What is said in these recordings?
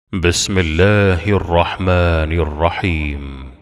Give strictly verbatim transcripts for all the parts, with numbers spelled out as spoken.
بسم الله الرحمن الرحيم.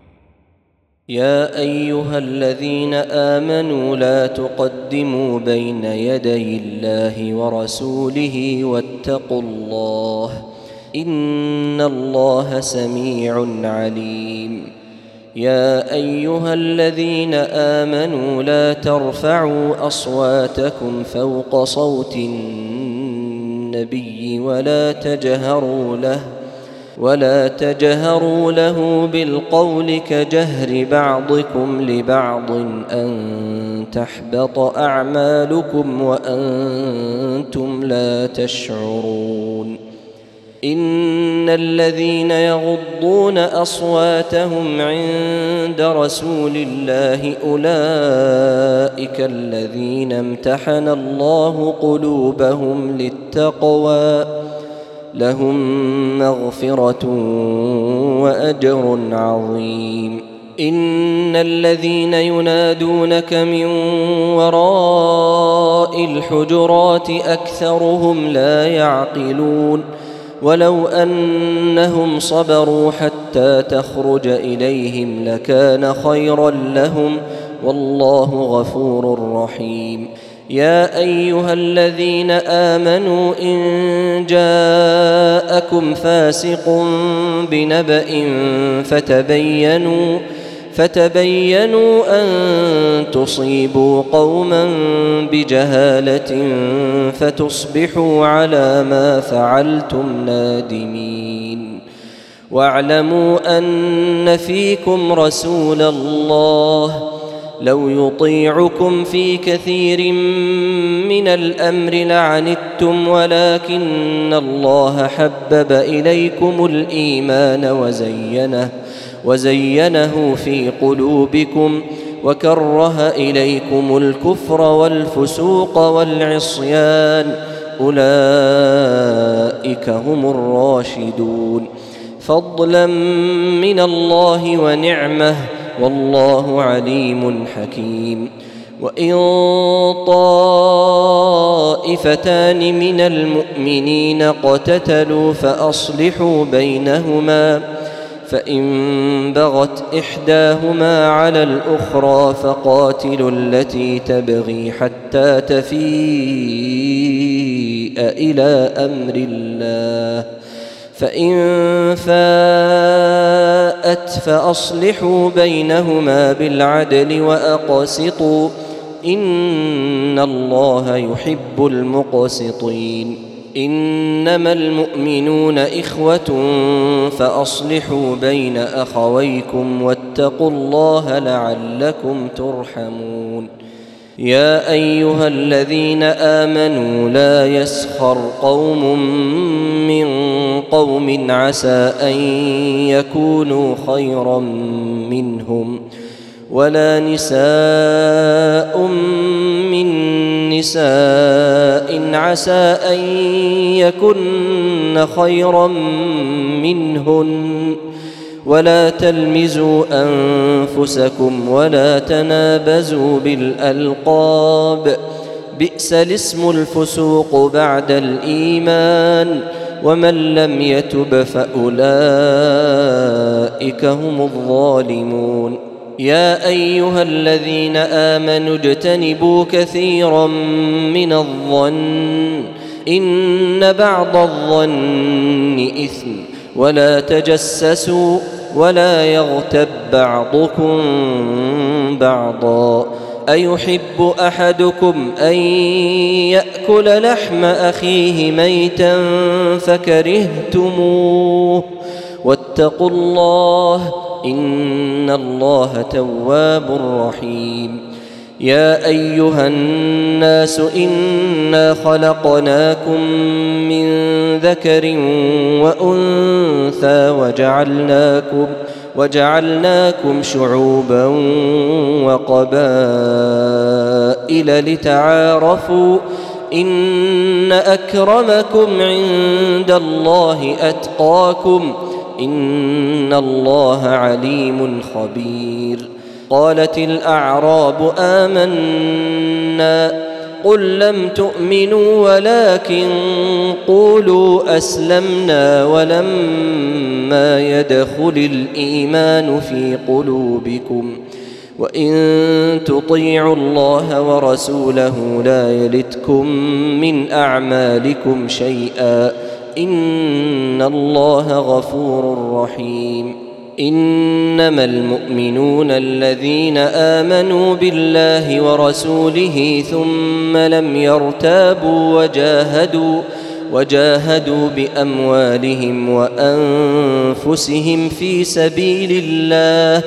يا أيها الذين آمنوا لا تقدموا بين يدي الله ورسوله واتقوا الله إن الله سميع عليم. يا أيها الذين آمنوا لا ترفعوا أصواتكم فوق صوت النبي ولا تجهروا له ولا تجهروا له بالقول كجهر بعضكم لبعض أن تحبط أعمالكم وأنتم لا تشعرون. إن الذين يغضون أصواتهم عند رسول الله أولئك الذين امتحن الله قلوبهم للتقوى لهم مغفرة وأجر عظيم. إن الذين ينادونك من وراء الحجرات أكثرهم لا يعقلون. ولو أنهم صبروا حتى تخرج إليهم لكان خيرا لهم والله غفور رحيم. يا أيها الذين آمنوا إن جاءكم فاسق بنبأ فتبينوا فتبينوا أن تصيبوا قوما بجهالة فتصبحوا على ما فعلتم نادمين. واعلموا أن فيكم رسول الله لو يطيعكم في كثير من الأمر لعنتم ولكن الله حبب إليكم الإيمان وزينه وزينه في قلوبكم وكره إليكم الكفر والفسوق والعصيان أولئك هم الراشدون فضلا من الله ونعمه والله عليم حكيم. وإن طائفتان من المؤمنين اقتتلوا فأصلحوا بينهما فإن بغت إحداهما على الأخرى فقاتلوا التي تبغي حتى تفيء إلى أمر الله فإن فاءت فأصلحوا بينهما بالعدل وأقسطوا إن الله يحب المقسطين. إنما المؤمنون إخوة فأصلحوا بين أخويكم واتقوا الله لعلكم ترحمون. يا أيها الذين آمنوا لا يسخر قوم من قوم عسى أن يكونوا خيرا منهم ولا نساء من نساء عسى أن يكن خيرا منهن ولا تلمزوا أنفسكم ولا تنابزوا بالألقاب بئس الاسم الفسوق بعد الإيمان ومن لم يتب فأولئك هم الظالمون. يا أيها الذين آمنوا اجتنبوا كثيرا من الظن إن بعض الظن إثم ولا تجسسوا ولا يغتب بعضكم بعضا أيحب أحدكم أن يأكل لحم أخيه ميتا فكرهتموه واتقوا الله إن الله تواب رحيم. يا أيها الناس إنا خلقناكم من ذكر وأنثى وجعلناكم وجعلناكم شعوبا وقبائل لتعارفوا إن أكرمكم عند الله أتقاكم إن الله عليم خبير. قالت الأعراب آمنا قل لم تؤمنوا ولكن قولوا أسلمنا ولما يدخل الإيمان في قلوبكم وإن تطيعوا الله ورسوله لا يلتكم من أعمالكم شيئا إن الله غفور رحيم. إنما المؤمنون الذين آمنوا بالله ورسوله ثم لم يرتابوا وجاهدوا وجاهدوا بأموالهم وأنفسهم في سبيل الله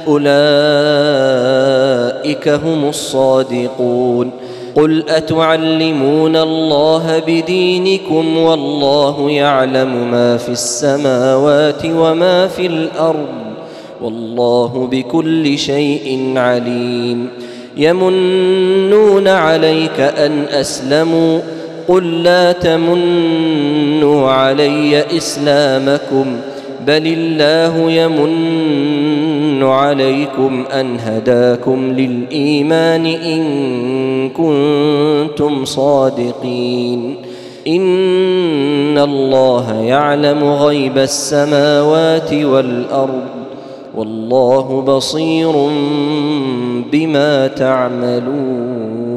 أولئك هم الصادقون. قل أتعلمون الله بدينكم والله يعلم ما في السماوات وما في الأرض والله بكل شيء عليم. يمنون عليك أن أسلموا قل لا تمنوا علي إسلامكم بل الله يمن عليكم أن هداكم للإيمان إن كنتم صادقين. إن الله يعلم غيب السماوات والأرض والله بصير بما تعملون.